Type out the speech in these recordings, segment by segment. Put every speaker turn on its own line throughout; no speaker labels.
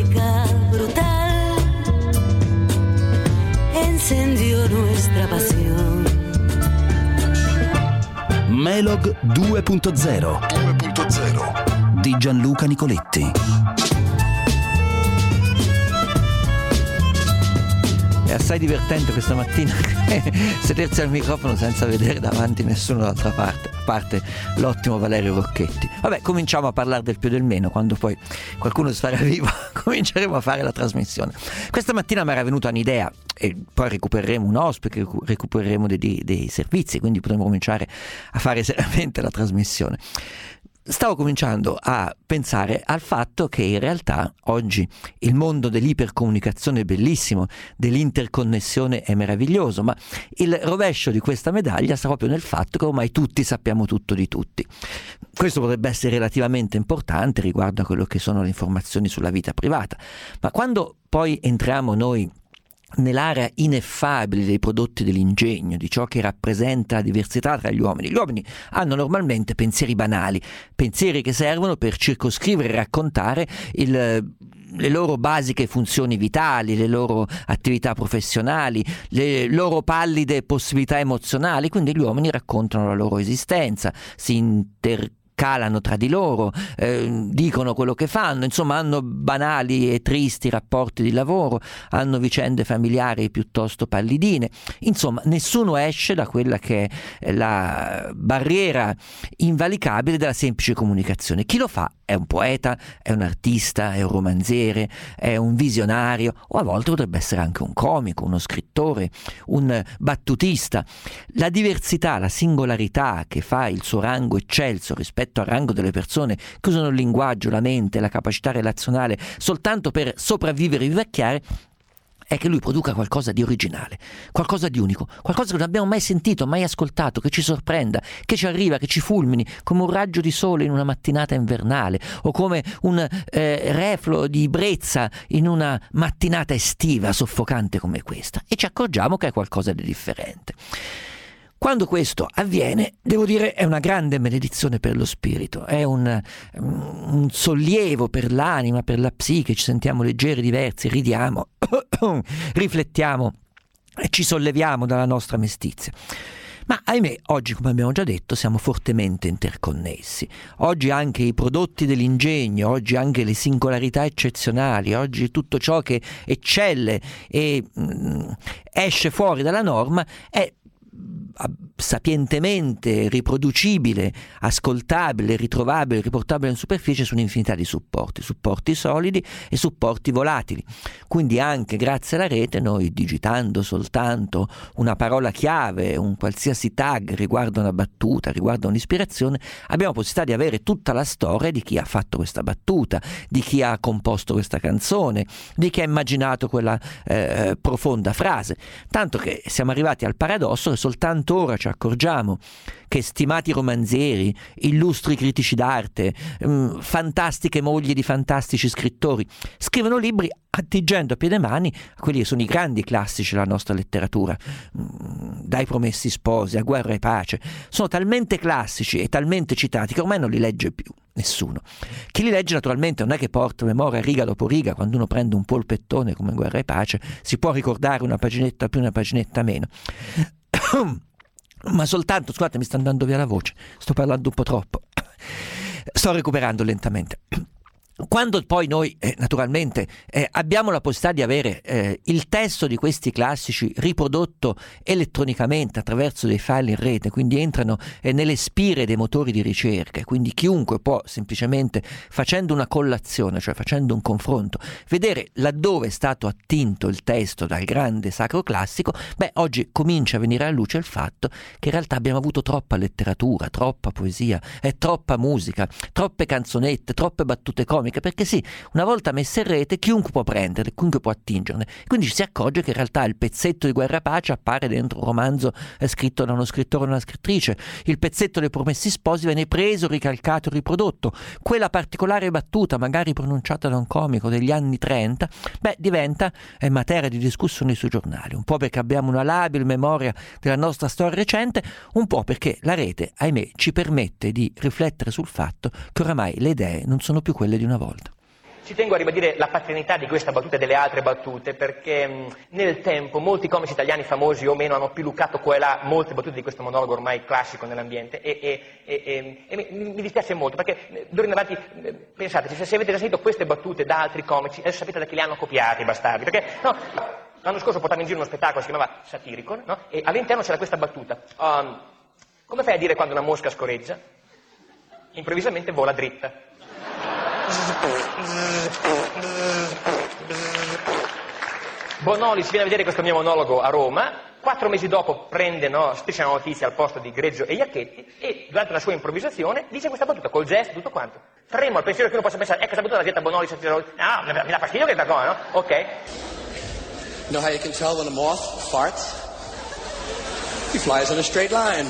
música brutal encendió nuestra pasión.
Melog 2.0 di Gianluca Nicoletti.
È assai divertente questa mattina sedersi al microfono senza vedere davanti nessuno dall'altra parte, a parte l'ottimo Valerio Rocchetti. Vabbè, cominciamo a parlare del più e del meno, quando poi qualcuno sarà vivo cominceremo a fare la trasmissione. Questa mattina mi era venuta un'idea, e poi recupereremo un ospite, recupereremo dei servizi, quindi potremo cominciare a fare seriamente la trasmissione. Stavo cominciando a pensare al fatto che in realtà oggi il mondo dell'ipercomunicazione è bellissimo, dell'interconnessione è meraviglioso, ma il rovescio di questa medaglia sta proprio nel fatto che ormai tutti sappiamo tutto di tutti. Questo potrebbe essere relativamente importante riguardo a quello che sono le informazioni sulla vita privata, ma quando poi entriamo noi nell'area ineffabile dei prodotti dell'ingegno, di ciò che rappresenta la diversità tra gli uomini hanno normalmente pensieri banali, pensieri che servono per circoscrivere e raccontare le loro basiche funzioni vitali, le loro attività professionali, le loro pallide possibilità emozionali. Quindi gli uomini raccontano la loro esistenza, si intercalano tra di loro, dicono quello che fanno, insomma hanno banali e tristi rapporti di lavoro, hanno vicende familiari piuttosto pallidine, insomma nessuno esce da quella che è la barriera invalicabile della semplice comunicazione. Chi lo fa è un poeta, è un artista, è un romanziere, è un visionario, o a volte potrebbe essere anche un comico, uno scrittore, un battutista. La diversità, la singolarità che fa il suo rango eccelso rispetto al rango delle persone che usano il linguaggio, la mente, la capacità relazionale soltanto per sopravvivere e vivacchiare, è che lui produca qualcosa di originale, qualcosa di unico, qualcosa che non abbiamo mai sentito, mai ascoltato, che ci sorprenda, che ci arriva, che ci fulmini come un raggio di sole in una mattinata invernale o come un refluo di brezza in una mattinata estiva soffocante come questa, e ci accorgiamo che è qualcosa di differente. Quando questo avviene, devo dire, è una grande benedizione per lo spirito, è un sollievo per l'anima, per la psiche, ci sentiamo leggeri, diversi, ridiamo, riflettiamo e ci solleviamo dalla nostra mestizia. Ma ahimè, oggi, come abbiamo già detto, siamo fortemente interconnessi. Oggi anche i prodotti dell'ingegno, oggi anche le singolarità eccezionali, oggi tutto ciò che eccelle e esce fuori dalla norma è sapientemente riproducibile, ascoltabile, ritrovabile, riportabile in superficie su un'infinità di supporti solidi e supporti volatili. Quindi anche grazie alla rete noi, digitando soltanto una parola chiave, un qualsiasi tag riguardo una battuta, riguardo un'ispirazione, abbiamo possibilità di avere tutta la storia di chi ha fatto questa battuta, di chi ha composto questa canzone, di chi ha immaginato quella profonda frase, tanto che siamo arrivati al paradosso che soltanto ora ci accorgiamo che stimati romanzieri, illustri critici d'arte, fantastiche mogli di fantastici scrittori scrivono libri attingendo a piede mani a quelli che sono i grandi classici della nostra letteratura, dai Promessi Sposi a Guerra e Pace. Sono talmente classici e talmente citati che ormai non li legge più nessuno. Chi li legge naturalmente non è che porta memoria riga dopo riga. Quando uno prende un polpettone come Guerra e Pace si può ricordare una paginetta più, una paginetta meno. Ma soltanto, scusate, mi sta andando via la voce, sto parlando un po' troppo, sto recuperando lentamente. Quando poi noi naturalmente abbiamo la possibilità di avere il testo di questi classici riprodotto elettronicamente attraverso dei file in rete, quindi entrano nelle spire dei motori di ricerca, quindi chiunque può semplicemente, facendo una collazione, cioè facendo un confronto, vedere laddove è stato attinto il testo dal grande sacro classico, oggi comincia a venire alla luce il fatto che in realtà abbiamo avuto troppa letteratura, troppa poesia, troppa musica, troppe canzonette, troppe battute comiche, perché sì, una volta messe in rete chiunque può prenderle, chiunque può attingerne, quindi ci si accorge che in realtà il pezzetto di Guerra e Pace appare dentro un romanzo scritto da uno scrittore o una scrittrice, il pezzetto dei Promessi Sposi viene preso, ricalcato, riprodotto, quella particolare battuta magari pronunciata da un comico degli anni 30 diventa materia di discussione sui giornali, un po' perché abbiamo una labile memoria della nostra storia recente, un po' perché la rete, ahimè, ci permette di riflettere sul fatto che oramai le idee non sono più quelle di una volta.
Ci tengo a ribadire la paternità di questa battuta e delle altre battute, perché nel tempo molti comici italiani famosi o meno hanno piluccato qua e là molte battute di questo monologo ormai classico nell'ambiente e mi dispiace molto, perché d'ora in avanti pensate, se avete già sentito queste battute da altri comici, adesso sapete da chi le hanno copiate i bastardi, perché no, l'anno scorso portavo in giro uno spettacolo che si chiamava Satiricon, no? E all'interno c'era questa battuta. Come fai a dire quando una mosca scorreggia? Improvvisamente vola dritta. Bonolis viene a vedere questo mio monologo a Roma, 4 mesi dopo prende, striscia la notizia al posto di Greggio e Iacchetti e durante una sua improvvisazione dice questa battuta col gesto, tutto quanto. Tremo al pensiero che uno possa pensare, questa battuta l'ha detta Bonolis, mi dà fastidio questa cosa, no? Ok.
You know how you can tell when a moth farts? He flies in a straight line.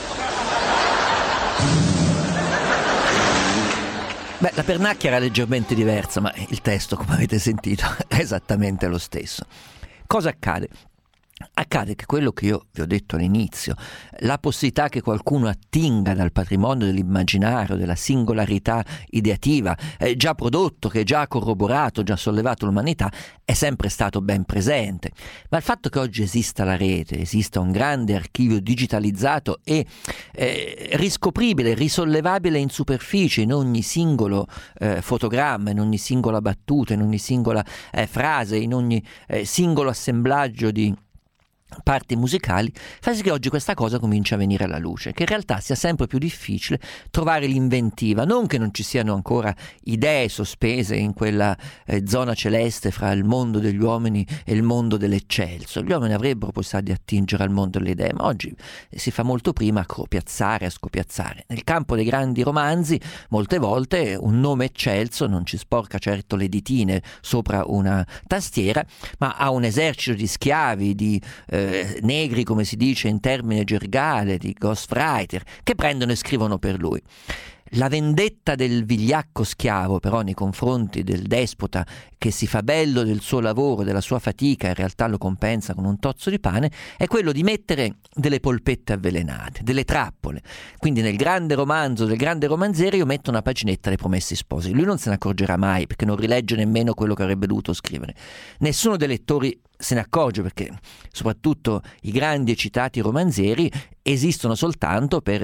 Beh, la pernacchia era leggermente diversa, ma il testo, come avete sentito, è esattamente lo stesso. Cosa accade? Accade che quello che io vi ho detto all'inizio, la possibilità che qualcuno attinga dal patrimonio dell'immaginario, della singolarità ideativa, già prodotto, che già corroborato, già sollevato l'umanità, è sempre stato ben presente. Ma il fatto che oggi esista la rete, esista un grande archivio digitalizzato e riscopribile, risollevabile in superficie, in ogni singolo fotogramma, in ogni singola battuta, in ogni singola frase, in ogni singolo assemblaggio di parti musicali, fa sì che oggi questa cosa comincia a venire alla luce, che in realtà sia sempre più difficile trovare l'inventiva, non che non ci siano ancora idee sospese in quella zona celeste fra il mondo degli uomini e il mondo dell'eccelso. Gli uomini avrebbero possibilità di attingere al mondo delle idee, ma oggi si fa molto prima a copiazzare, a scopiazzare. Nel campo dei grandi romanzi molte volte un nome eccelso non ci sporca certo le ditine sopra una tastiera, ma ha un esercito di schiavi, di negri, come si dice in termine gergale, di ghostwriter, che prendono e scrivono per lui. La vendetta del vigliacco schiavo però nei confronti del despota che si fa bello del suo lavoro, della sua fatica, in realtà lo compensa con un tozzo di pane, è quello di mettere delle polpette avvelenate, delle trappole. Quindi nel grande romanzo del grande romanziere io metto una paginetta dei Promessi Sposi. Lui non se ne accorgerà mai, perché non rilegge nemmeno quello che avrebbe dovuto scrivere. Nessuno dei lettori se ne accorge, perché soprattutto i grandi e citati romanzieri esistono soltanto per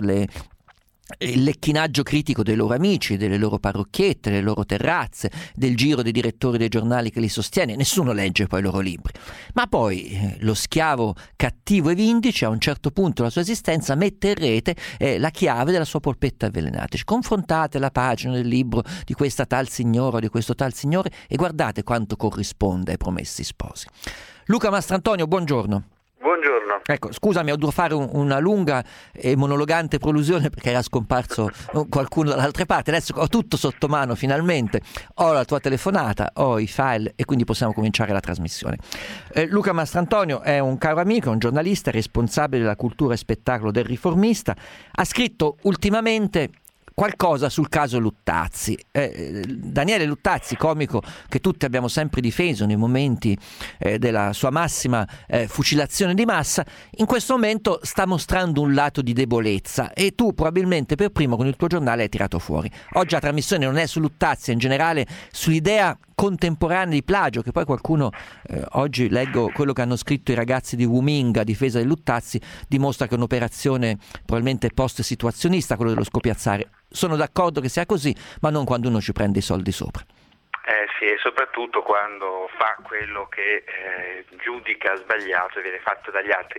il lecchinaggio critico dei loro amici, delle loro parrocchiette, delle loro terrazze, del giro dei direttori dei giornali che li sostiene. Nessuno legge poi i loro libri. Ma poi lo schiavo cattivo e vindice a un certo punto della sua esistenza mette in rete la chiave della sua polpetta avvelenata. Confrontate la pagina del libro di questa tal signora o di questo tal signore e guardate quanto corrisponde ai Promessi Sposi. Luca Mastrantonio, buongiorno.
Buongiorno.
Ecco, scusami, ho dovuto fare una lunga e monologante prolusione perché era scomparso qualcuno dall'altra parte. Adesso ho tutto sotto mano finalmente, ho la tua telefonata, ho i file e quindi possiamo cominciare la trasmissione. Luca Mastrantonio è un caro amico, un giornalista responsabile della cultura e spettacolo del Riformista. Ha scritto ultimamente qualcosa sul caso Luttazzi. Daniele Luttazzi, comico che tutti abbiamo sempre difeso nei momenti della sua massima fucilazione di massa, in questo momento sta mostrando un lato di debolezza e tu probabilmente per primo con il tuo giornale hai tirato fuori. Oggi la trasmissione non è su Luttazzi, è in generale sull'idea contemporanea di plagio, che poi qualcuno oggi leggo quello che hanno scritto i ragazzi di Wuminga a difesa di Luttazzi, dimostra che è un'operazione probabilmente post-situazionista quello dello scopiazzare. Sono d'accordo che sia così, ma non quando uno ci prende i soldi sopra.
Sì, e soprattutto quando fa quello che giudica sbagliato e viene fatto dagli altri.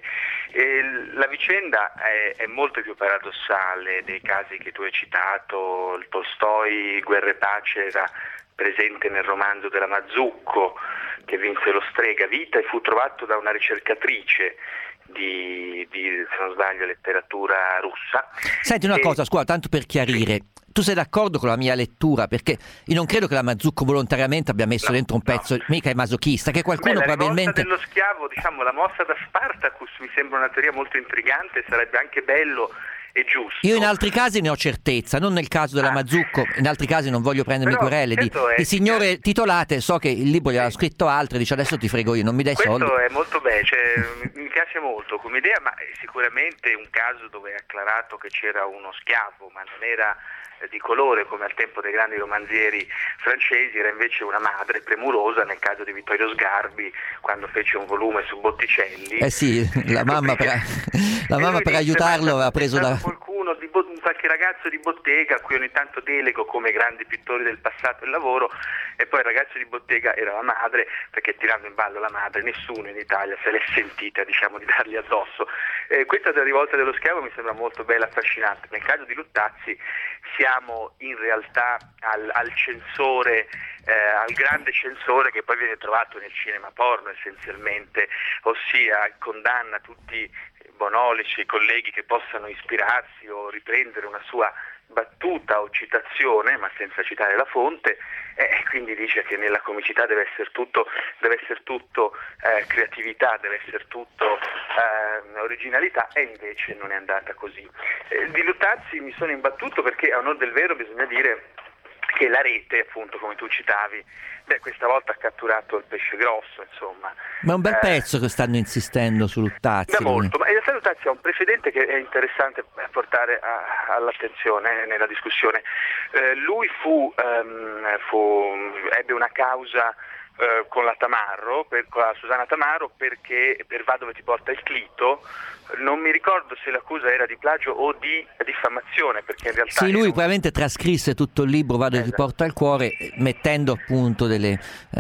La vicenda è molto più paradossale dei casi che tu hai citato. Il Tolstoi, Guerra e Pace, era presente nel romanzo della Mazzucco che vinse lo Strega Vita e fu trovato da una ricercatrice di se non sbaglio letteratura russa.
Senti una cosa, scusa, tanto per chiarire, tu sei d'accordo con la mia lettura? Perché io non credo che la Mazzucco volontariamente abbia messo dentro un pezzo, mica è masochista, che qualcuno probabilmente...
La rivolta dello schiavo, diciamo, la mossa da Spartacus mi sembra una teoria molto intrigante, sarebbe anche bello e giusto.
Io in altri casi ne ho certezza, non nel caso della Mazzucco, in altri casi non voglio prendermi querele di signore titolate, so che il libro gliel'ha scritto altro e dice adesso ti frego io, non mi dai soldi.
Questo è molto bello, mi piace molto come idea, ma è sicuramente un caso dove è acclarato che c'era uno schiavo, ma non era di colore come al tempo dei grandi romanzieri francesi, era invece una madre premurosa, nel caso di Vittorio Sgarbi quando fece un volume su Botticelli.
Sì, la mamma per aiutarlo aveva preso
qualcuno qualche ragazzo di bottega a cui ogni tanto delego come grandi pittori del passato il lavoro, e poi il ragazzo di bottega era la madre, perché tirando in ballo la madre nessuno in Italia se l'è sentita, diciamo, di dargli addosso. Questa della rivolta dello schiavo mi sembra molto bella, affascinante. Nel caso di Luttazzi siamo in realtà al censore, al grande censore che poi viene trovato nel cinema porno essenzialmente, ossia condanna tutti bonolici, colleghi che possano ispirarsi o riprendere una sua battuta o citazione, ma senza citare la fonte, e quindi dice che nella comicità deve essere tutto creatività, deve essere tutto originalità, e invece non è andata così. Di Luttazzi mi sono imbattuto perché, a onor del vero, bisogna dire che la rete, appunto, come tu citavi, questa volta ha catturato il pesce grosso, insomma.
Ma è un bel pezzo che stanno insistendo su Luttazzi.
Molto, ma in realtà Luttazzi ha un precedente che è interessante portare all'attenzione nella discussione. Lui ebbe una causa con la Tamarro, con la Susanna Tamarro, perché per Va dove ti porta il clito, non mi ricordo se l'accusa era di plagio o di diffamazione, perché in realtà
lui probabilmente trascrisse tutto il libro Va dove ti porta il cuore, mettendo appunto delle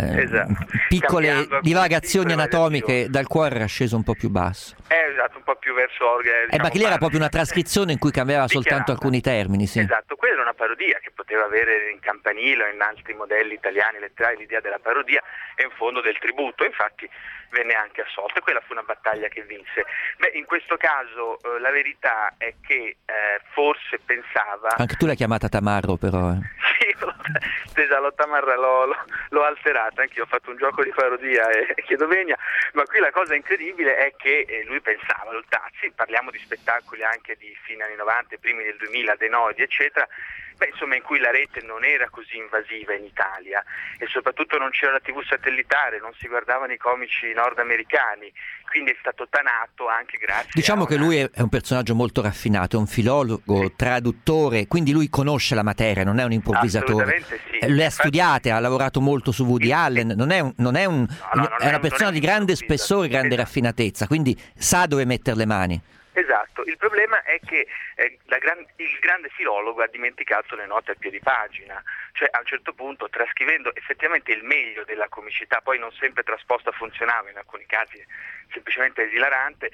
piccole divagazioni anatomiche dal cuore era sceso un po' più basso.
Esatto, un po' più verso organe.
Ma che lì era proprio una trascrizione in cui cambiava soltanto alcuni termini, sì.
Esatto, quella era una parodia che poteva avere in Campanile o in altri modelli italiani letterari l'idea della parodia e in fondo del tributo, infatti venne anche assolto, e quella fu una battaglia che vinse. In questo caso la verità è che forse pensava... Anche
tu l'hai chiamata Tamarro, però.
Sì, l'ho Tamarra, l'ho alterata, anch'io ho fatto un gioco di parodia e chiedo venia, ma qui la cosa incredibile è che lui pensava, Luttazzi, parliamo di spettacoli anche di fine anni 90, primi del 2000, De Nodi, eccetera, insomma, in cui la rete non era così invasiva in Italia e soprattutto non c'era la TV satellitare, non si guardavano i comici nordamericani, quindi è stato tanato anche grazie
che lui è un personaggio molto raffinato, è un filologo, traduttore, quindi lui conosce la materia, non è un improvvisatore.
Assolutamente sì.
Le ha studiate, ha lavorato molto su Woody Allen, è una persona di grande spessore, grande raffinatezza, quindi sa dove mettere le mani.
Esatto, il problema è che il grande filologo ha dimenticato le note a piedi pagina, cioè a un certo punto, trascrivendo effettivamente il meglio della comicità, poi non sempre trasposta funzionava, in alcuni casi semplicemente esilarante,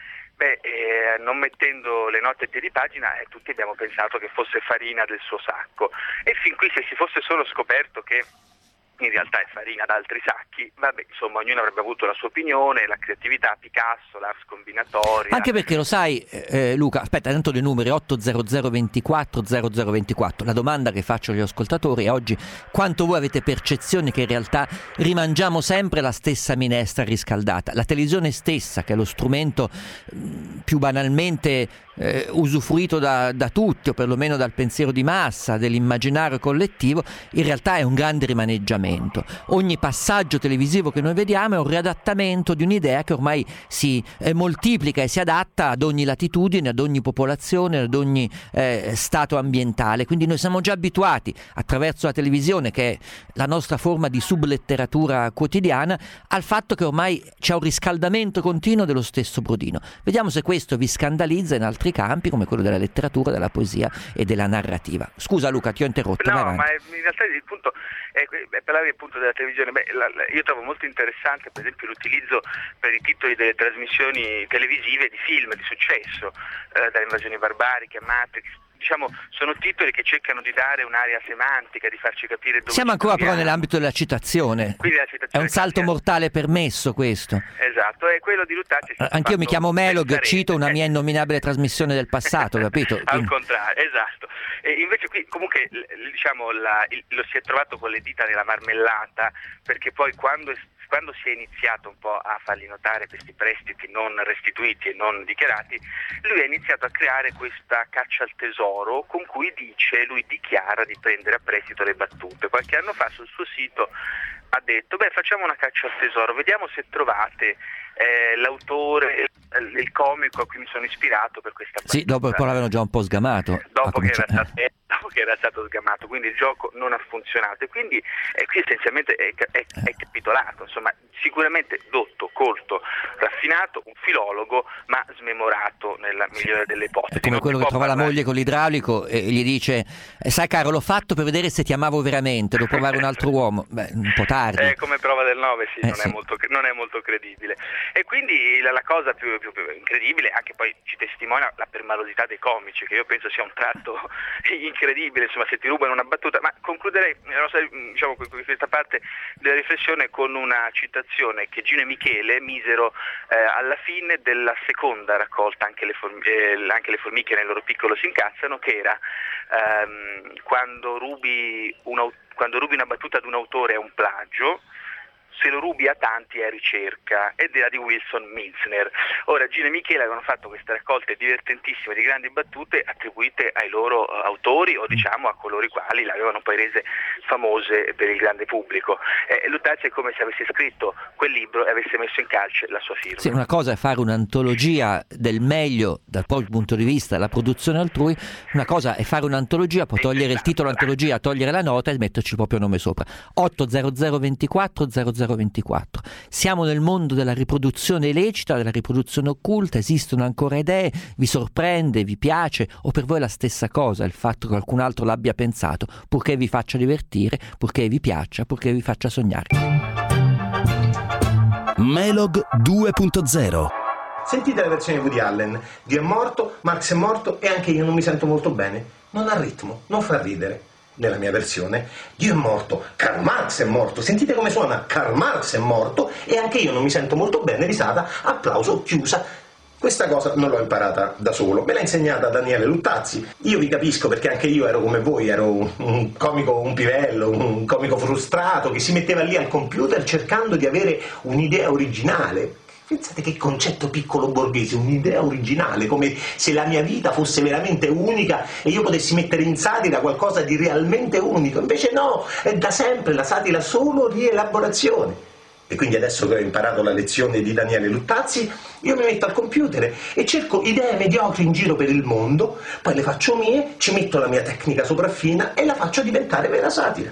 non mettendo le note a piedi pagina, tutti abbiamo pensato che fosse farina del suo sacco, e fin qui, se si fosse solo scoperto che in realtà è farina da altri sacchi, insomma, ognuno avrebbe avuto la sua opinione, la creatività, Picasso, l'ars combinatoria.
Anche perché lo sai, Luca, aspetta, tanto dei numeri 80024 0024. La domanda che faccio agli ascoltatori è oggi: quanto voi avete percezione che in realtà rimangiamo sempre la stessa minestra riscaldata? La televisione stessa, che è lo strumento più banalmente usufruito da tutti, o perlomeno dal pensiero di massa, dell'immaginario collettivo, in realtà è un grande rimaneggiamento. Ogni passaggio televisivo che noi vediamo è un riadattamento di un'idea che ormai si moltiplica e si adatta ad ogni latitudine, ad ogni popolazione, ad ogni stato ambientale. Quindi noi siamo già abituati, attraverso la televisione, che è la nostra forma di subletteratura quotidiana, al fatto che ormai c'è un riscaldamento continuo dello stesso brodino. Vediamo se questo vi scandalizza in altri campi, come quello della letteratura, della poesia e della narrativa. Scusa Luca, ti ho interrotto.
No, ma in realtà il punto parlavi appunto della televisione. Io trovo molto interessante, per esempio, l'utilizzo per i titoli delle trasmissioni televisive di film di successo, da Invasioni barbariche a Matrix. Diciamo, sono titoli che cercano di dare un'area semantica, di farci capire dove
siamo ancora però nell'ambito della citazione.
Quindi la citazione
è un salto mortale permesso questo.
Esatto, è quello di Luttazzi.
Anch'io mi chiamo Melog, cito una mia innominabile trasmissione del passato, capito?
Al contrario, esatto. E invece qui comunque lo si è trovato con le dita nella marmellata, perché poi quando si è iniziato un po' a fargli notare questi prestiti non restituiti e non dichiarati, lui ha iniziato a creare questa caccia al tesoro con cui lui dichiara di prendere a prestito le battute. Qualche anno fa sul suo sito ha detto: facciamo una caccia al tesoro, vediamo se trovate l'autore, il comico a cui mi sono ispirato per questa battuta.
Sì, dopo poi l'avevano già un po' sgamato.
Dopo che era stato detto, dopo che era stato sgamato, quindi il gioco non ha funzionato, e quindi qui essenzialmente è capitolato, insomma, sicuramente dotto, colto, raffinato, un filologo, ma smemorato nella migliore delle ipotesi.
È come quello che trova la moglie con l'idraulico e gli dice: sai caro, l'ho fatto per vedere se ti amavo veramente, devo provare un altro uomo. Beh, un po' tardi.
Come prova del 9, sì, non
sì.
È molto credibile. E quindi la cosa più incredibile, anche poi ci testimonia la permalosità dei comici, che io penso sia un tratto incredibile, insomma, se ti rubano una battuta. Ma concluderei diciamo, questa parte della riflessione con una citazione che Gino e Michele misero alla fine della seconda raccolta, anche le formiche nel loro piccolo si incazzano, che era quando rubi una battuta ad un autore è un plagio, se lo rubi a tanti è ricerca, ed era di Wilson Mizner. Ora, Gino e Michele avevano fatto queste raccolte divertentissime di grandi battute attribuite ai loro autori, o diciamo a coloro i quali le avevano poi rese famose per il grande pubblico. Luttazzi è come se avesse scritto quel libro e avesse messo in calce la sua firma.
Sì, una cosa è fare un'antologia del meglio dal proprio punto di vista della produzione altrui, una cosa è fare un'antologia, poi togliere il titolo antologia, togliere la nota e metterci il proprio nome sopra. 80024 0024. Siamo nel mondo della riproduzione illecita, della riproduzione occulta, esistono ancora idee, vi sorprende, vi piace, o per voi è la stessa cosa il fatto che qualcun altro l'abbia pensato, purché vi faccia divertire, purché vi piaccia, purché vi faccia sognare.
Melog 2.0.
Sentite la versione di Woody Allen: Dio è morto, Marx è morto e anche io non mi sento molto bene. Non ha ritmo, non fa ridere. Nella mia versione, Dio è morto, Karl Marx è morto, sentite come suona, Karl Marx è morto e anche io non mi sento molto bene, risata, applauso, chiusa. Questa cosa non l'ho imparata da solo, me l'ha insegnata Daniele Luttazzi. Io vi capisco, perché anche io ero come voi, ero un comico, un pivello, un comico frustrato che si metteva lì al computer cercando di avere un'idea originale. Pensate che concetto piccolo borghese, un'idea originale, come se la mia vita fosse veramente unica e io potessi mettere in satira qualcosa di realmente unico. Invece no, è da sempre la satira solo rielaborazione. E quindi adesso che ho imparato la lezione di Daniele Luttazzi, io mi metto al computer e cerco idee mediocri in giro per il mondo, poi le faccio mie, ci metto la mia tecnica sopraffina e la faccio diventare vera satira.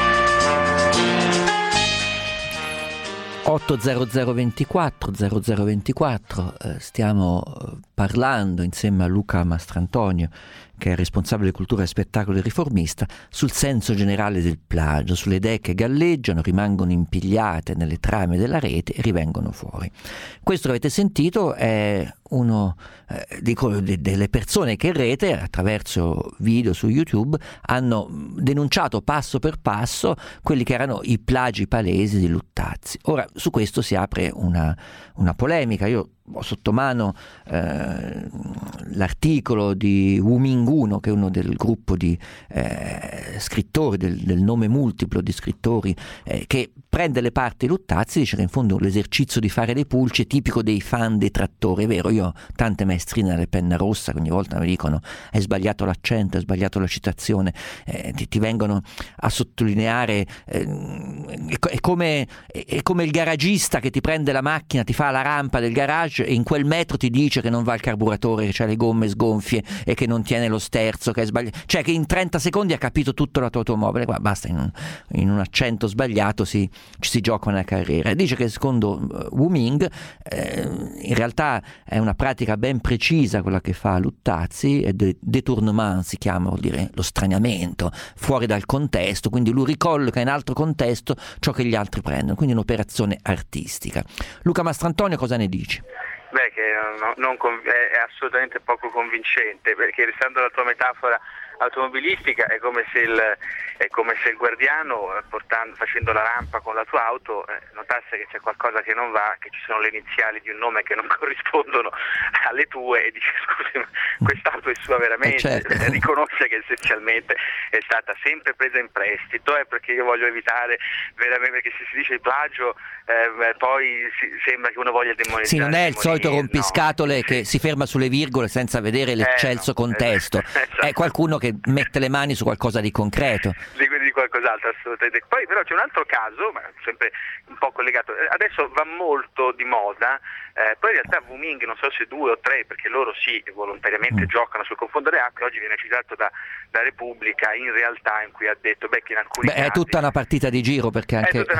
80024 0024, stiamo parlando insieme a Luca Mastrantonio, che è responsabile di cultura e spettacolo e riformista, sul senso generale del plagio, sulle idee che galleggiano, rimangono impigliate nelle trame della rete e rivengono fuori. Questo che avete sentito è uno delle persone che in rete, attraverso video su YouTube, hanno denunciato passo per passo quelli che erano i plagi palesi di Luttazzi. Ora, su questo si apre una polemica. Io ho sotto mano l'articolo di Wu Ming-uno, che è uno del gruppo di scrittori, del nome multiplo di scrittori, che prende le parti di Luttazzi, dice che in fondo l'esercizio di fare dei pulci è tipico dei fan detrattori. È vero, io ho tante maestrine alle penna rossa che ogni volta mi dicono hai sbagliato l'accento, hai sbagliato la citazione, ti vengono a sottolineare, è come il garagista che ti prende la macchina, ti fa la rampa del garage e in quel metro ti dice che non va il carburatore, che c'ha le gomme sgonfie e che non tiene lo sterzo, che è sbagliato, cioè che in 30 secondi ha capito tutto la tua automobile. Guarda, basta, in un accento sbagliato ci si gioca una carriera. E dice che secondo Wu Ming in realtà è una pratica ben precisa quella che fa Luttazzi, è détournement si chiama, vuol dire lo straniamento fuori dal contesto, quindi lui ricolloca in altro contesto ciò che gli altri prendono, quindi un'operazione artistica. Luca Mastrantonio, cosa ne dici?
Beh, che è assolutamente poco convincente, perché restando alla tua metafora automobilistica è come se il guardiano facendo la rampa con la tua auto notasse che c'è qualcosa che non va, che ci sono le iniziali di un nome che non corrispondono alle tue e dice scusi, ma quest'auto è sua veramente?
Certo.
Riconosce che essenzialmente è stata sempre presa in prestito, perché io voglio evitare veramente, perché se si dice plagio poi sembra che uno voglia demonizzare.
Sì, non è il solito rompiscatole, no, che si ferma sulle virgole senza vedere l'eccelso contesto. Esatto. È qualcuno che che mette le mani su qualcosa di concreto.
Di qualcos'altro, assolutamente. Poi però c'è un altro caso, ma sempre un po' collegato, adesso va molto di moda, poi in realtà Wu Ming, non so se 2 o 3, perché loro sì, volontariamente giocano sul confondere acque, oggi viene citato da Repubblica, in realtà in cui ha detto che in alcuni casi...
È tutta una partita di giro, perché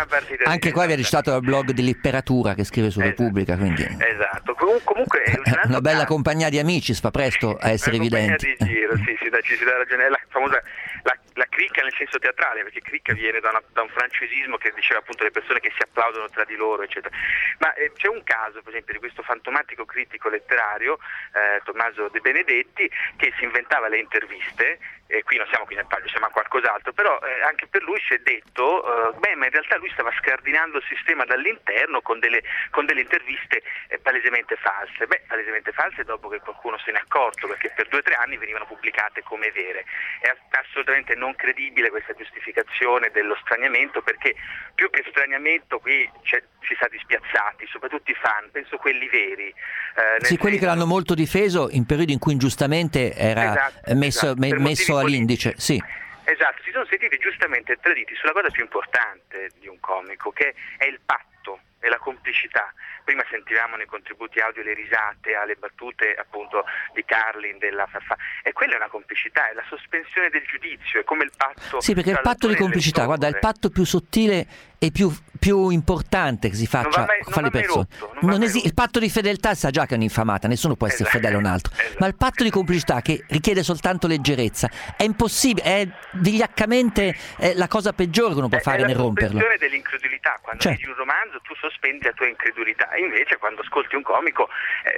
anche qua viene citato dal blog di Letteratura che scrive su Repubblica, quindi...
Esatto, comunque è
una bella compagnia di amici, fa presto a essere evidenti.
Di giro, sì, ci si dà ragione, è la famosa la cricca nel senso teatrale, perché cricca viene da un francesismo che diceva appunto le persone che si applaudono tra di loro, eccetera. Ma c'è un caso, per esempio, di questo fantomatico critico letterario, Tommaso De Benedetti, che si inventava le interviste, e qui non siamo qui nel palio, siamo a qualcos'altro, però anche per lui si è detto, ma in realtà lui stava scardinando il sistema dall'interno con delle interviste palesemente false. Palesemente false dopo che qualcuno se ne è accorto, perché per 2 o 3 anni venivano pubblicate come vere. È assolutamente non credibile questa giustificazione dello straniamento, perché più che straniamento qui si sta dispiazzati, soprattutto i fan, penso quelli veri.
Quelli che l'hanno molto difeso in periodi in cui ingiustamente era messo all'indice. Sì.
Esatto, si sono sentiti giustamente traditi sulla cosa più importante di un comico, che è il patto e la complicità. Prima sentivamo nei contributi audio le risate alle battute appunto di Carlin, della Fafà, e quella è una complicità, è la sospensione del giudizio, è come il patto.
Sì, perché il patto di complicità, guarda, è il patto più sottile e più importante che si faccia fra le persone. Il patto di fedeltà sa già che è un'infamata, nessuno può essere fedele a un altro, ma il patto di complicità, che richiede soltanto leggerezza, è impossibile, è vigliaccamente la cosa peggiore che uno può fare nel romperlo.
È la sospensione dell'incredulità, quando leggi un romanzo tu sospendi la tua incredulità, invece quando ascolti un comico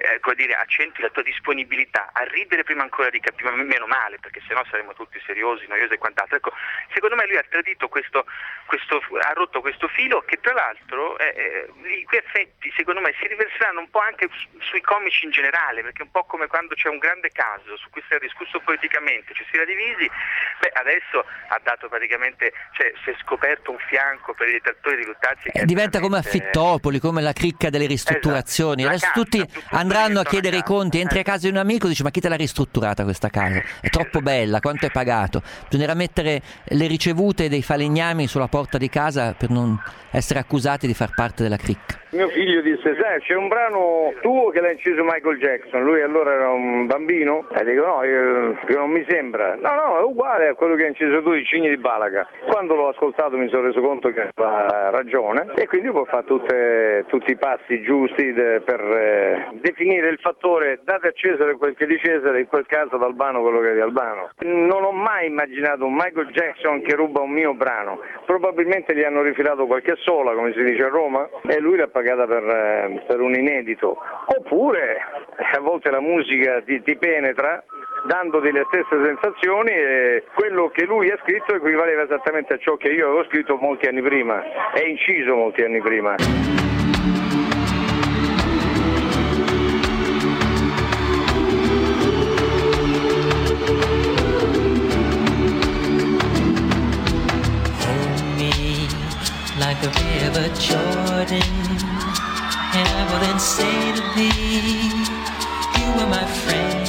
accenti la tua disponibilità a ridere prima ancora di capire, ma meno male, perché sennò saremmo tutti seriosi, noiosi e quant'altro. Ecco, secondo me lui ha tradito ha rotto questo filo, che tra l'altro i cui effetti secondo me si riverseranno un po' anche sui comici in generale, perché è un po' come quando c'è un grande caso su cui si era discusso politicamente, ci si era divisi, adesso ha dato praticamente, si è scoperto un fianco per i detrattori di Luttazzi.
Diventa come Affittopoli, come la cricca delle ristrutturazioni. Adesso tutti andranno a chiedere i conti, entri a casa di un amico e dici: ma chi te l'ha ristrutturata questa casa? È troppo bella, quanto hai pagato? Bisognerà mettere le ricevute dei falegnami sulla porta di casa per non essere accusati di far parte della cricca.
Mio figlio disse: sai, c'è un brano tuo che l'ha inciso Michael Jackson. Lui allora era un bambino e dico: no, io non mi sembra. No, è uguale a quello che hai inciso tu, i Cigni di Balaga. Quando l'ho ascoltato mi sono reso conto che aveva ragione, e quindi ho fatto tutti i passi giusti per definire il fattore: date a Cesare quel che è di Cesare, in quel caso ad Albano quello che è di Albano. Non ho mai immaginato un Michael Jackson che ruba un mio brano. Probabilmente gli hanno rifilato qualche sola, come si dice a Roma, e lui l'ha pagata per un inedito. Oppure a volte la musica ti penetra dando delle stesse sensazioni, e quello che lui ha scritto equivaleva esattamente a ciò che io avevo scritto molti anni prima e inciso molti anni prima.
Like a river Jordan, and I will then say to thee, you are my friend.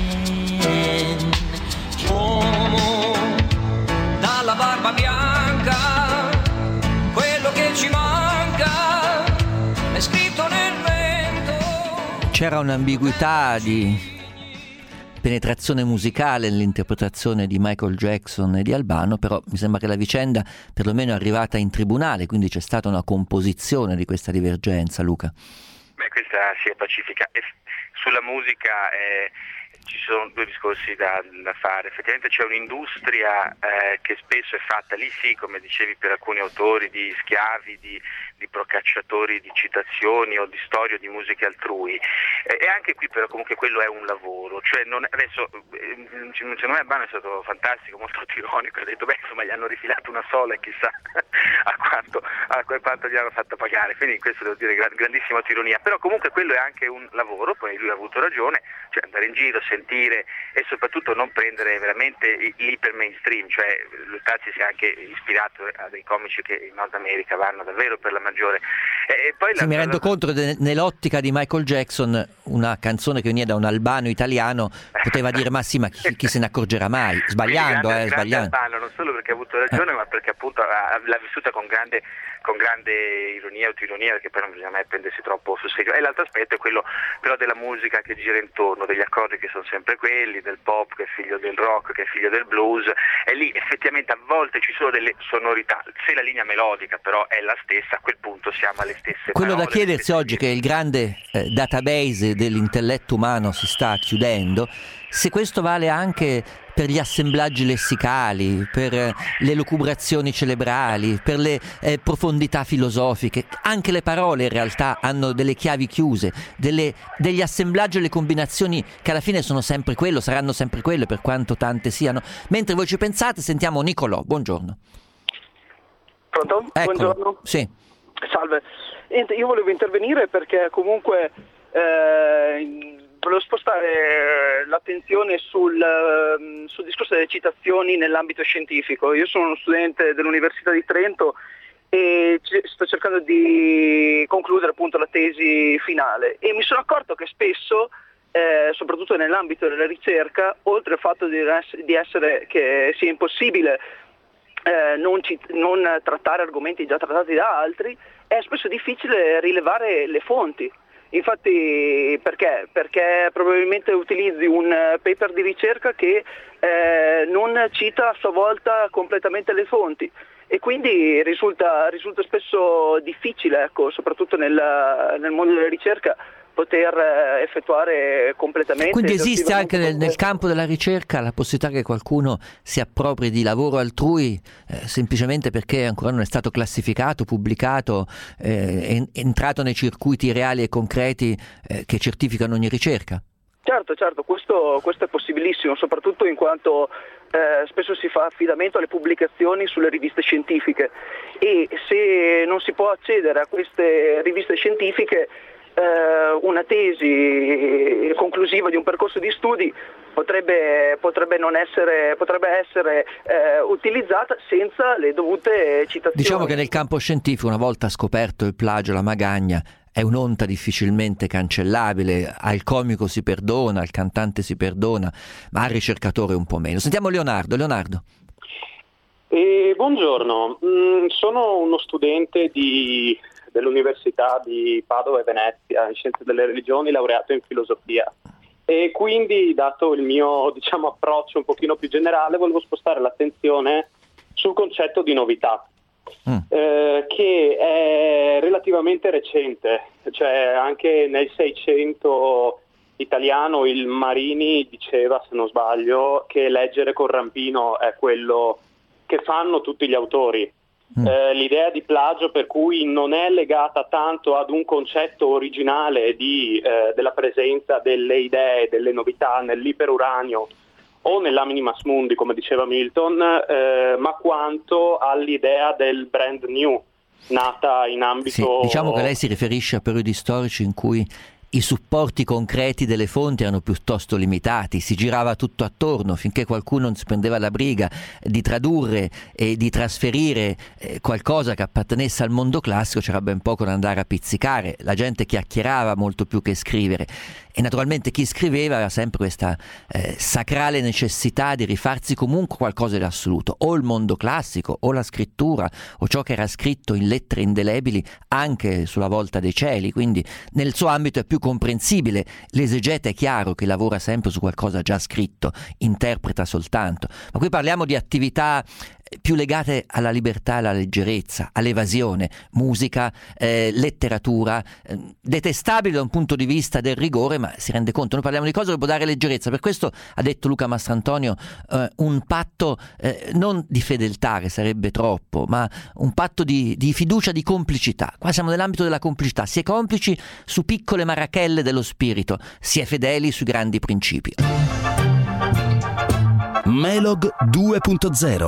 Uomo dalla barba bianca, quello che ci manca è scritto nel vento.
C'era un'ambiguità di penetrazione musicale nell'interpretazione di Michael Jackson e di Albano, però mi sembra che la vicenda perlomeno è arrivata in tribunale, quindi c'è stata una composizione di questa divergenza, Luca.
Questa si è pacifica. E sulla musica ci sono 2 discorsi da fare. Effettivamente c'è un'industria che spesso è fatta lì, sì, come dicevi, per alcuni autori, di schiavi, di procacciatori di citazioni o di storie o di musiche altrui, e anche qui però comunque quello è un lavoro, cioè adesso secondo me Albano è stato fantastico, molto ironico, ha detto insomma gli hanno rifilato una sola e chissà a quanto gli hanno fatto pagare, quindi questo devo dire grandissima ironia, però comunque quello è anche un lavoro, poi lui ha avuto ragione, cioè andare in giro, sentire e soprattutto non prendere veramente l'iper mainstream, cioè Luttazzi si è anche ispirato a dei comici che in Nord America vanno davvero per la maggiore. E poi
mi rendo conto che nell'ottica di Michael Jackson una canzone che veniva da un albano italiano poteva dire ma sì, ma chi se ne accorgerà mai, sbagliando, sbagliando.
Albano, non solo perché ha avuto ragione, ma perché appunto l'ha vissuta con grande ironia, autoironia, perché poi non bisogna mai prendersi troppo sul serio. E l'altro aspetto è quello però della musica che gira intorno, degli accordi che sono sempre quelli, del pop che è figlio del rock, che è figlio del blues, e lì effettivamente a volte ci sono delle sonorità, se la linea melodica però è la stessa, a quel punto siamo alle stesse
quello
parole,
da chiedersi oggi, che il grande database dell'intelletto umano si sta chiudendo, se questo vale anche per gli assemblaggi lessicali, per le lucubrazioni cerebrali, per le profondità filosofiche. Anche le parole in realtà hanno delle chiavi chiuse, degli assemblaggi e le combinazioni che alla fine sono sempre quello, saranno sempre quelle per quanto tante siano. Mentre voi ci pensate, sentiamo Nicolò. Buongiorno.
Pronto?
Eccolo.
Buongiorno.
Sì.
Salve. Io volevo intervenire perché comunque volevo spostare l'attenzione sul discorso delle citazioni nell'ambito scientifico. Io sono uno studente dell'Università di Trento e sto cercando di concludere appunto la tesi finale e mi sono accorto che spesso, soprattutto nell'ambito della ricerca, oltre al fatto di essere che sia impossibile non trattare argomenti già trattati da altri, è spesso difficile rilevare le fonti. Infatti perché probabilmente utilizzi un paper di ricerca che non cita a sua volta completamente le fonti e quindi risulta spesso difficile, ecco, soprattutto nel mondo della ricerca, poter effettuare completamente.
Quindi esiste anche nel campo della ricerca la possibilità che qualcuno si appropri di lavoro altrui semplicemente perché ancora non è stato classificato, pubblicato, entrato nei circuiti reali e concreti che certificano ogni ricerca?
Certo, questo è possibilissimo, soprattutto in quanto spesso si fa affidamento alle pubblicazioni sulle riviste scientifiche e se non si può accedere a queste riviste scientifiche, una tesi conclusiva di un percorso di studi potrebbe essere utilizzata senza le dovute citazioni.
Diciamo che nel campo scientifico, una volta scoperto il plagio, la magagna, è un'onta difficilmente cancellabile. Al comico si perdona, al cantante si perdona, ma al ricercatore un po' meno. Sentiamo Leonardo.
Buongiorno, sono uno studente dell'Università di Padova e Venezia in Scienze delle Religioni, laureato in filosofia, e quindi, dato il mio approccio un pochino più generale, volevo spostare l'attenzione sul concetto di novità, che è relativamente recente, cioè anche nel 600 italiano il Marini diceva, se non sbaglio, che leggere col rampino è quello che fanno tutti gli autori. L'idea di plagio, per cui non è legata tanto ad un concetto originale della presenza delle idee, delle novità nell'iperuranio o nell'animas mundi, come diceva Milton, ma quanto all'idea del brand new, nata in ambito...
Sì, diciamo che lei si riferisce a periodi storici in cui i supporti concreti delle fonti erano piuttosto limitati, si girava tutto attorno finché qualcuno non si prendeva la briga di tradurre e di trasferire qualcosa che appartenesse al mondo classico, c'era ben poco da andare a pizzicare, la gente chiacchierava molto più che scrivere e naturalmente chi scriveva aveva sempre questa sacrale necessità di rifarsi comunque qualcosa di assoluto, o il mondo classico o la scrittura o ciò che era scritto in lettere indelebili anche sulla volta dei cieli, quindi nel suo ambito è più comprensibile. L'esegete è chiaro che lavora sempre su qualcosa già scritto, interpreta soltanto, ma qui parliamo di attività più legate alla libertà, alla leggerezza, all'evasione, musica, letteratura, detestabile da un punto di vista del rigore, ma si rende conto, noi parliamo di cose che può dare leggerezza. Per questo ha detto Luca Mastrantonio un patto non di fedeltà, che sarebbe troppo, ma un patto di fiducia, di complicità. Qua siamo nell'ambito della complicità, si è complici su piccole marachelle dello spirito, si è fedeli sui grandi principi.
Melog 2.0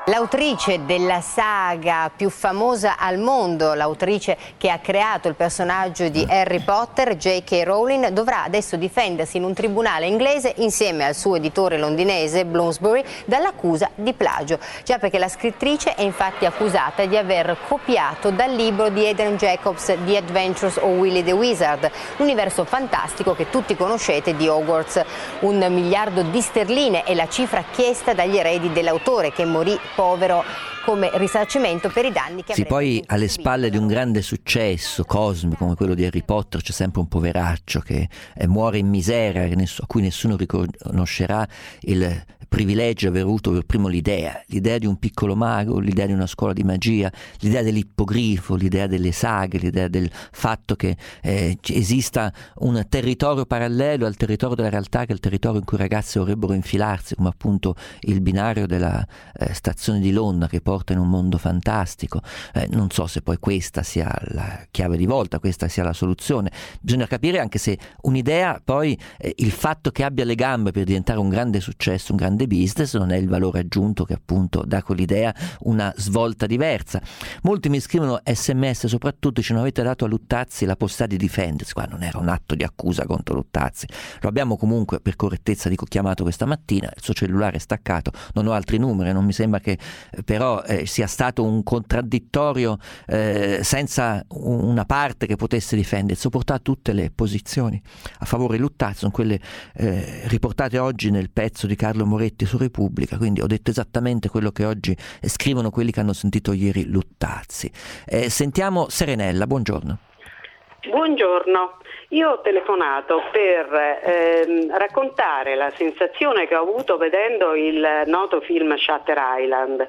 L'autrice della saga più famosa al mondo, l'autrice che ha creato il personaggio di Harry Potter, J.K. Rowling, dovrà adesso difendersi in un tribunale inglese insieme al suo editore londinese Bloomsbury dall'accusa di plagio. Già perché la scrittrice è infatti accusata di aver copiato dal libro di Adrian Jacobs The Adventures of Willy the Wizard, l'universo fantastico che tutti conoscete di Hogwarts. 1 miliardo di sterline è la cifra chiesta dagli eredi dell'autore, che morì povero, come risarcimento per i danni che
Sì, poi alle spalle di un grande successo cosmico come quello di Harry Potter c'è sempre un poveraccio che muore in miseria, a cui nessuno riconoscerà il privilegio di aver avuto per primo l'idea di un piccolo mago, l'idea di una scuola di magia, l'idea dell'ippogrifo, l'idea delle saghe, l'idea del fatto che esista un territorio parallelo al territorio della realtà, che è il territorio in cui i ragazzi dovrebbero infilarsi, come appunto il binario della stazione di Londra che porta in un mondo fantastico. Non so se poi questa sia la chiave di volta, questa sia la soluzione. Bisogna capire anche se un'idea poi il fatto che abbia le gambe per diventare un grande successo, un grande business, non è il valore aggiunto che appunto dà quell'idea una svolta diversa. Molti mi scrivono SMS, soprattutto ci non avete dato a Luttazzi la possibilità di difendersi. Qua non era un atto di accusa contro Luttazzi, lo abbiamo comunque, per correttezza dico, chiamato questa mattina, il suo cellulare è staccato, non ho altri numeri, non mi sembra che però sia stato un contraddittorio senza una parte che potesse difendersi. Ho portato tutte le posizioni a favore di Luttazzi, sono quelle riportate oggi nel pezzo di Carlo Moretti su Repubblica, quindi ho detto esattamente quello che oggi scrivono quelli che hanno sentito ieri Luttazzi. Sentiamo Serenella, buongiorno.
Buongiorno, io ho telefonato per raccontare la sensazione che ho avuto vedendo il noto film Shutter Island.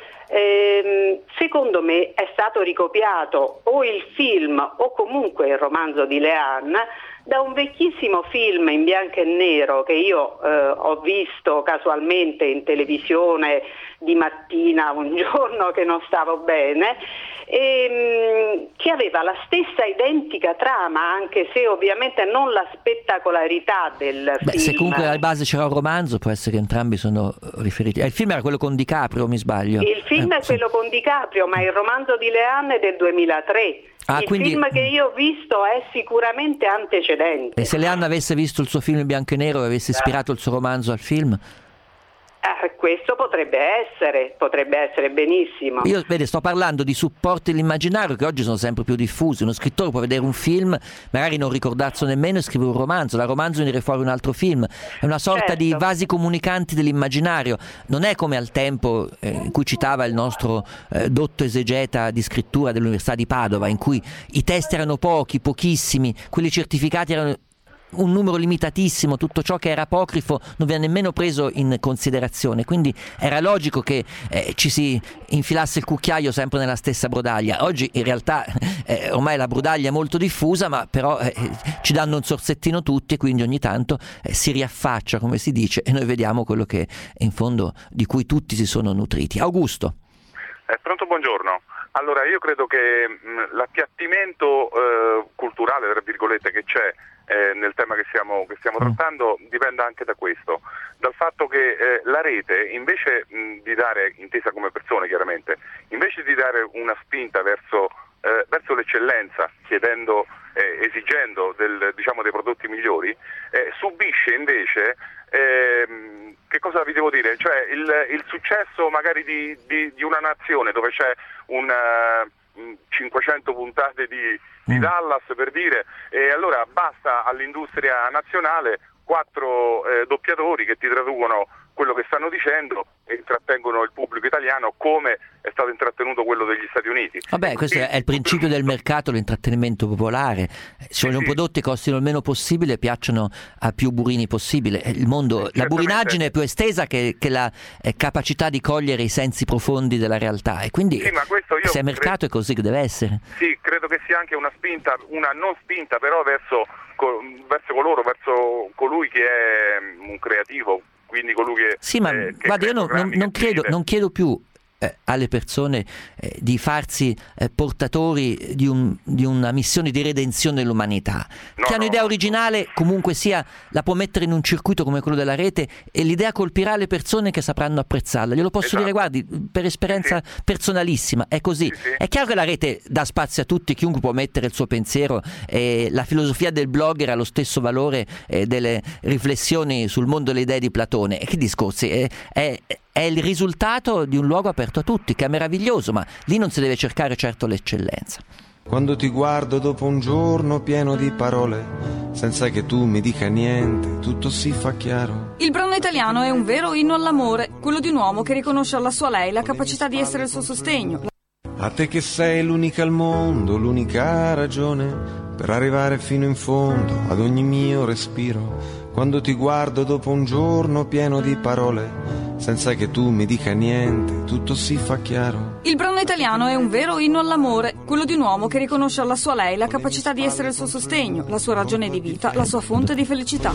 Secondo me è stato ricopiato o il film o comunque il romanzo di Leanne da un vecchissimo film in bianco e nero che io ho visto casualmente in televisione di mattina un giorno che non stavo bene, che aveva la stessa identica trama, anche se ovviamente non la spettacolarità del film.
Se comunque alla base c'era un romanzo, può essere che entrambi sono riferiti. Il film era quello con DiCaprio, mi sbaglio?
Il film è quello con DiCaprio, ma il romanzo di Leanne è del 2003.
Quindi
film che io ho visto è sicuramente antecedente.
E se Leanne avesse visto il suo film in bianco e nero e avesse ispirato il suo romanzo al film?
Questo potrebbe essere benissimo.
Io sto parlando di supporti dell'immaginario che oggi sono sempre più diffusi. Uno scrittore può vedere un film, magari non ricordarselo nemmeno, e scrivere un romanzo. Da romanzo viene fuori un altro film. È una sorta di vasi comunicanti dell'immaginario. Non è come al tempo in cui citava il nostro dotto esegeta di scrittura dell'Università di Padova, in cui i testi erano pochissimi, quelli certificati erano un numero limitatissimo, tutto ciò che era apocrifo non viene nemmeno preso in considerazione, quindi era logico che ci si infilasse il cucchiaio sempre nella stessa brodaglia. Oggi in realtà ormai la brodaglia è molto diffusa, ma però ci danno un sorsettino tutti e quindi ogni tanto si riaffaccia, come si dice, e noi vediamo quello che in fondo di cui tutti si sono nutriti. Augusto.
Pronto, buongiorno. Allora, io credo che l'appiattimento culturale, tra virgolette, che c'è nel tema che stiamo trattando dipenda anche da questo, dal fatto che la rete, invece di dare, intesa come persone chiaramente, invece di dare una spinta verso l'eccellenza, esigendo dei prodotti migliori, subisce invece, che cosa vi devo dire? Cioè il successo magari di una nazione dove c'è 500 puntate di Dallas, per dire, e allora basta all'industria nazionale 4 doppiatori che ti traducono quello che stanno dicendo e intrattengono il pubblico italiano come è stato intrattenuto quello degli Stati Uniti.
Vabbè, questo è il principio del mercato, l'intrattenimento popolare. Ci vogliono prodotti che costino il meno possibile e piacciono a più burini possibile. Il mondo, la burinaggine è più estesa che la capacità di cogliere i sensi profondi della realtà, e quindi se è mercato è così che deve essere.
Sì, credo che sia anche una spinta, una non spinta però verso colui che è un creativo, quindi colui che...
Sì, ma guarda, io non chiedo più alle persone di farsi portatori di una missione di redenzione dell'umanità. Chi ha un'idea originale, comunque sia, la può mettere in un circuito come quello della rete e l'idea colpirà le persone che sapranno apprezzarla. Glielo posso dire, guardi, per esperienza personalissima, è così. È chiaro che la rete dà spazio a tutti, chiunque può mettere il suo pensiero, e la filosofia del blogger ha lo stesso valore delle riflessioni sul mondo delle idee di Platone. E che discorsi, è il risultato di un luogo aperto a tutti, che è meraviglioso, ma lì non si deve cercare certo l'eccellenza.
Quando ti guardo dopo un giorno pieno di parole, senza che tu mi dica niente, tutto si fa chiaro.
Il brano italiano è un vero inno all'amore, quello di un uomo che riconosce alla sua lei la capacità di essere il suo sostegno.
A te che sei l'unica al mondo, l'unica ragione per arrivare fino in fondo ad ogni mio respiro. Quando ti guardo dopo un giorno pieno di parole, senza che tu mi dica niente, tutto si fa chiaro.
Il brano italiano è un vero inno all'amore, quello di un uomo che riconosce alla sua lei la capacità di essere il suo sostegno, la sua ragione di vita, la sua fonte di felicità.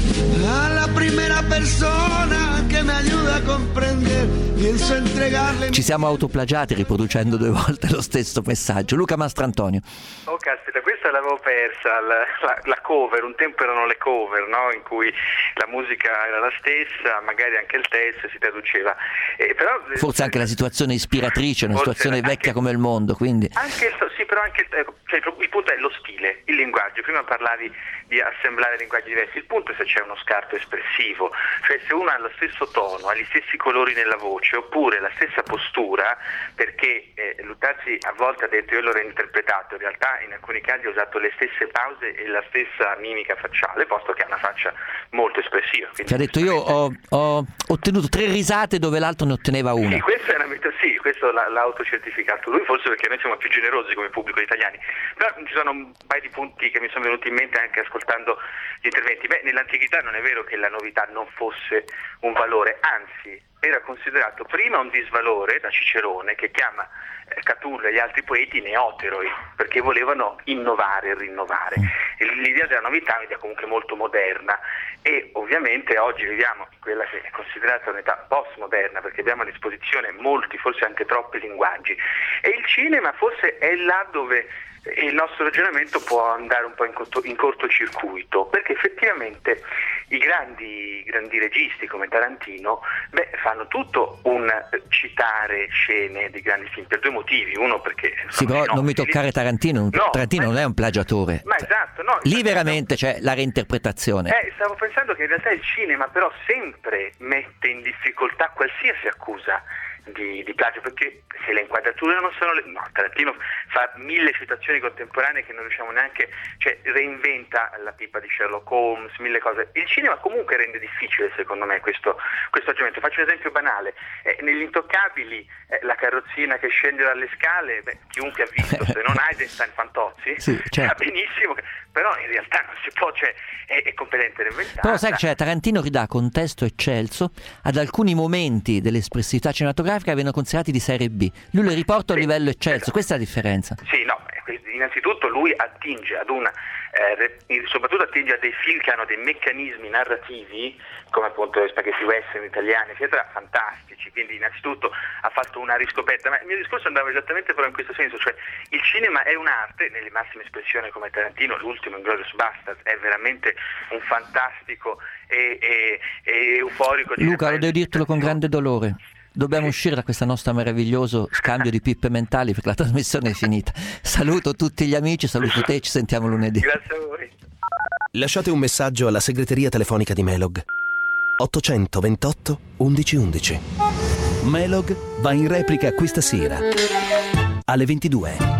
Alla primera persona che mi aiuta a comprendere, pienso entregarle.
Ci siamo autoplagiati riproducendo 2 volte lo stesso messaggio. Luca Mastrantonio.
Oh caspita, questa l'avevo persa, la cover. Un tempo erano le cover, no? In cui la musica era la stessa, magari anche il testo si traduceva, però
forse anche la situazione ispiratrice, una situazione vecchia come il mondo, quindi
sì, però anche il punto è lo stile, il linguaggio. Prima parlavi di assemblare linguaggi diversi, il punto è se c'è uno scarto espressivo, cioè se uno ha lo stesso tono, ha gli stessi colori nella voce, oppure la stessa postura, perché Luttazzi a volte ha detto io l'ho reinterpretato, in realtà in alcuni casi ha usato le stesse pause e la stessa mimica facciale, posto che ha una faccia molto espressiva.
Ci ha detto io ho ottenuto 3 risate dove l'altro ne otteneva una.
Sì, questo l'ha autocertificato lui, forse perché noi siamo più generosi come pubblico italiani. Però ci sono un paio di punti che mi sono venuti in mente anche ascoltando gli interventi. Nell'antichità non è vero che la novità non fosse un valore, anzi era considerato prima un disvalore da Cicerone, che chiama Catullo e gli altri poeti neoteroi, perché volevano innovare e rinnovare. L'idea della novità è un'idea comunque molto moderna, e ovviamente oggi viviamo in quella che è considerata un'età postmoderna, perché abbiamo a disposizione molti, forse anche troppi linguaggi, e il cinema forse è là dove il nostro ragionamento può andare un po' in cortocircuito, perché effettivamente i grandi registi come Tarantino fanno tutto un citare scene di grandi film per 2 motivi. Uno perché
sì, però non mi toccare Tarantino. Tarantino non è un plagiatore.
Ma esatto, no.
Lì veramente c'è la reinterpretazione.
Stavo pensando che in realtà il cinema però sempre mette in difficoltà qualsiasi accusa di plagio, perché se le inquadrature non sono Tarantino fa 1000 citazioni contemporanee che non riusciamo neanche, cioè reinventa la pipa di Sherlock Holmes, 1000 cose. Il cinema comunque rende difficile secondo me questo aggiornamento. Faccio un esempio banale, negli Intoccabili la carrozzina che scende dalle scale, chiunque ha visto, se non Eisenstein Fantozzi,
sì, certo,
sa benissimo però in realtà non si può, cioè è completamente reinventata.
Però sai che Tarantino ridà contesto eccelso ad alcuni momenti dell'espressività cinematografica che vengono considerati di serie B. Lui le riporta a un livello eccelso, questa è la differenza.
Sì, no, innanzitutto lui attinge ad soprattutto attinge a dei film che hanno dei meccanismi narrativi, come appunto gli spaghetti western italiani, eccetera, fantastici. Quindi innanzitutto ha fatto una riscoperta, ma il mio discorso andava esattamente però in questo senso, cioè il cinema è un'arte, nelle massime espressioni come Tarantino, l'ultimo Inglourious Basterds è veramente un fantastico e euforico.
Luca, lo devo dirtelo con grande dolore. Dobbiamo uscire da questo nostro meraviglioso scambio di pippe mentali perché la trasmissione è finita. Saluto tutti gli amici, saluto te, ci sentiamo lunedì.
Grazie a voi.
Lasciate un messaggio alla segreteria telefonica di Melog 828 1111. Melog va in replica questa sera alle 22.